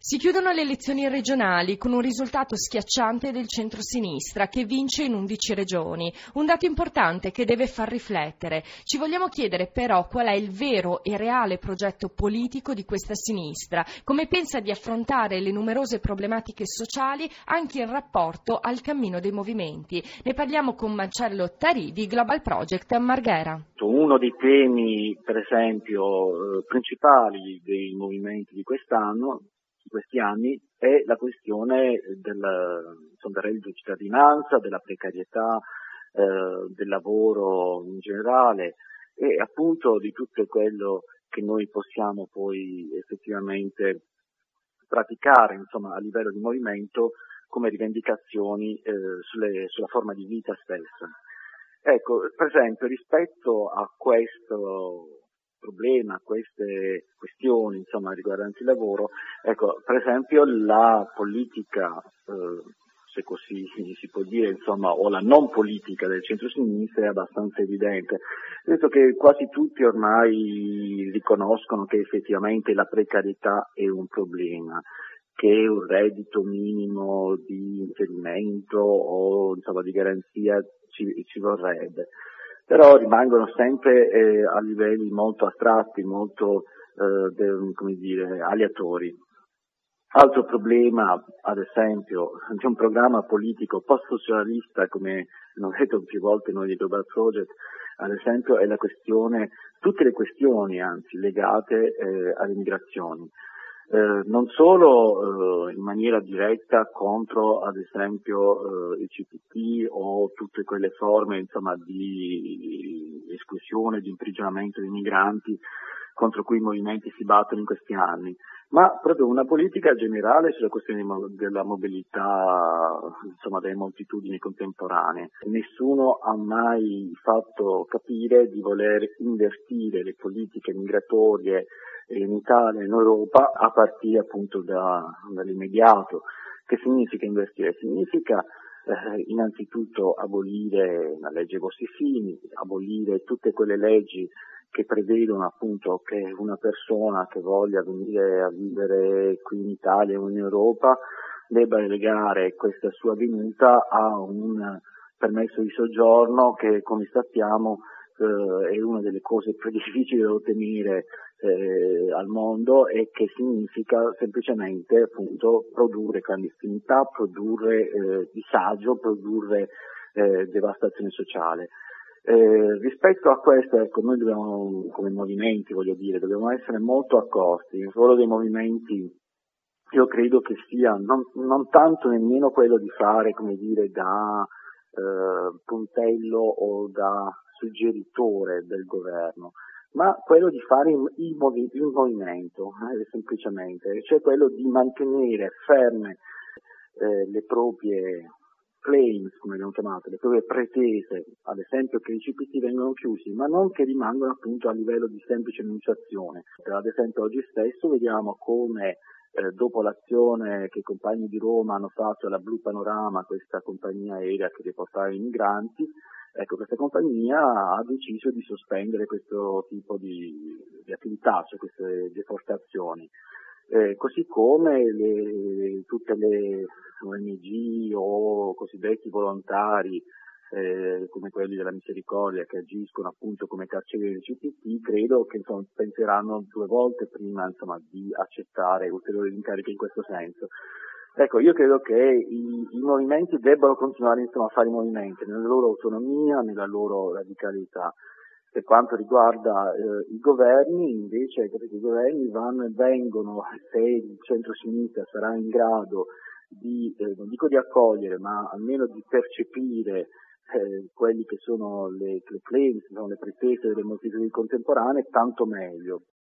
Si chiudono le elezioni regionali con un risultato schiacciante del centro-sinistra che vince in 11 regioni, un dato importante che deve far riflettere. Ci vogliamo chiedere però qual è il vero e reale progetto politico di questa sinistra, come pensa di affrontare le numerose problematiche sociali anche in rapporto al cammino dei movimenti. Ne parliamo con Marcello Tarì di Global Project a Marghera. Uno dei temi, per esempio, principali dei movimenti di questi anni, è la questione del reddito di cittadinanza, della precarietà, del lavoro in generale e appunto di tutto quello che noi possiamo poi effettivamente praticare, a livello di movimento come rivendicazioni sulla forma di vita stessa. Ecco, per esempio, rispetto a questo problema, a queste questioni, riguardanti il lavoro, ecco, per esempio la politica, se così si può dire, o la non politica del centro-sinistra è abbastanza evidente. Penso che quasi tutti ormai riconoscono che effettivamente la precarietà è un problema, che un reddito minimo di inserimento o di garanzia ci vorrebbe, però rimangono sempre a livelli molto astratti, molto aleatori. Altro problema, ad esempio, di un programma politico post-socialista, come abbiamo detto più volte noi di Global Project, ad esempio, è tutte le questioni legate alle migrazioni. Non solo in maniera diretta contro, ad esempio, il CPT o tutte quelle forme, di esclusione, di imprigionamento dei migranti contro cui i movimenti si battono in questi anni, ma proprio una politica generale sulla questione della mobilità, delle moltitudini contemporanee. Nessuno ha mai fatto capire di voler invertire le politiche migratorie in Italia e in Europa a partire appunto dall'immediato. Che significa investire? Significa innanzitutto abolire la legge Bossi-Fini, abolire tutte quelle leggi che prevedono appunto che una persona che voglia venire a vivere qui in Italia o in Europa debba legare questa sua venuta a un permesso di soggiorno che, come sappiamo, è una delle cose più difficili da ottenere al mondo e che significa semplicemente appunto produrre clandestinità, produrre disagio, produrre devastazione sociale. Rispetto a questo, noi dobbiamo, come movimenti, dobbiamo essere molto accorti. Il ruolo dei movimenti, io credo che sia non tanto nemmeno quello di fare, da puntello o da suggeritore del governo, ma quello di fare il movimento, semplicemente, cioè quello di mantenere ferme le proprie claims, come abbiamo chiamato, le proprie pretese, ad esempio che i CPT vengono chiusi, ma non che rimangono appunto a livello di semplice enunciazione. Ad esempio oggi stesso vediamo come dopo l'azione che i compagni di Roma hanno fatto alla Blu Panorama, questa compagnia aerea che riportava i migranti, questa compagnia ha deciso di sospendere questo tipo di attività, cioè queste deportazioni. Così come tutte le ONG o cosiddetti volontari come quelli della Misericordia che agiscono appunto come carcerieri del CPT, credo che penseranno 2 volte prima di accettare ulteriori incarichi in questo senso. Ecco, io credo che i movimenti debbano continuare a fare i movimenti nella loro autonomia, nella loro radicalità. Per quanto riguarda i governi, invece, i governi vanno e vengono, se il centro-sinistra sarà in grado non dico di accogliere, ma almeno di percepire quelli che sono le claims, le pretese delle moltitudini contemporanee, tanto meglio.